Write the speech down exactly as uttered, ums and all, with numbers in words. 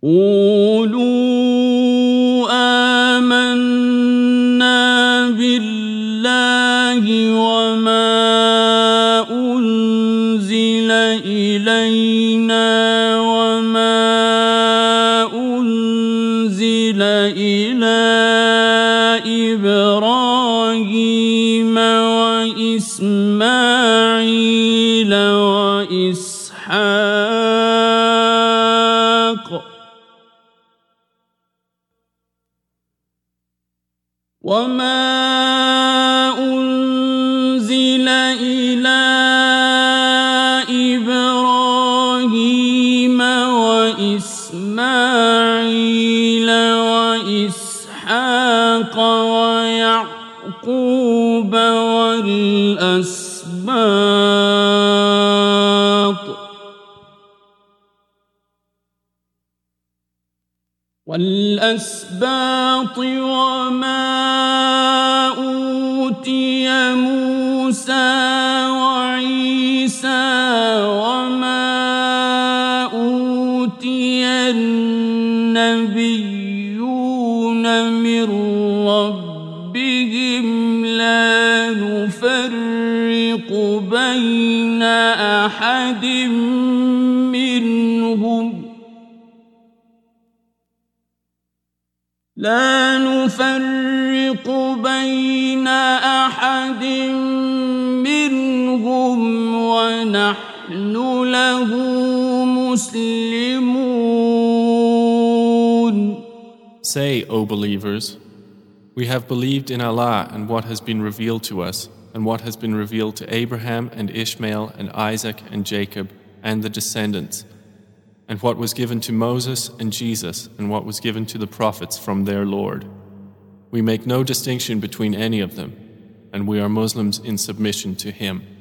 قولوا آمنا بالله وما أنزل إلينا وما أنزل إلى إبراهيم وإسماعيل وإسحاق وما أنزل إلى إبراهيم وإسماعيل وإسحاق ويعقوب والأسباط والأسباط وما أوتي موسى وعيسى وما أوتي النبيون من ربهم لا نفرق بين أحد منهم لا نفرق بين أحد منهم ونحن له مسلمون. Say, O believers, we have believed in Allah and what has been revealed to us, and what has been revealed to Abraham and Ishmael and Isaac and Jacob and the descendants, and what was given to Moses and Jesus, and what was given to the prophets from their Lord. We make no distinction between any of them, and we are Muslims in submission to Him.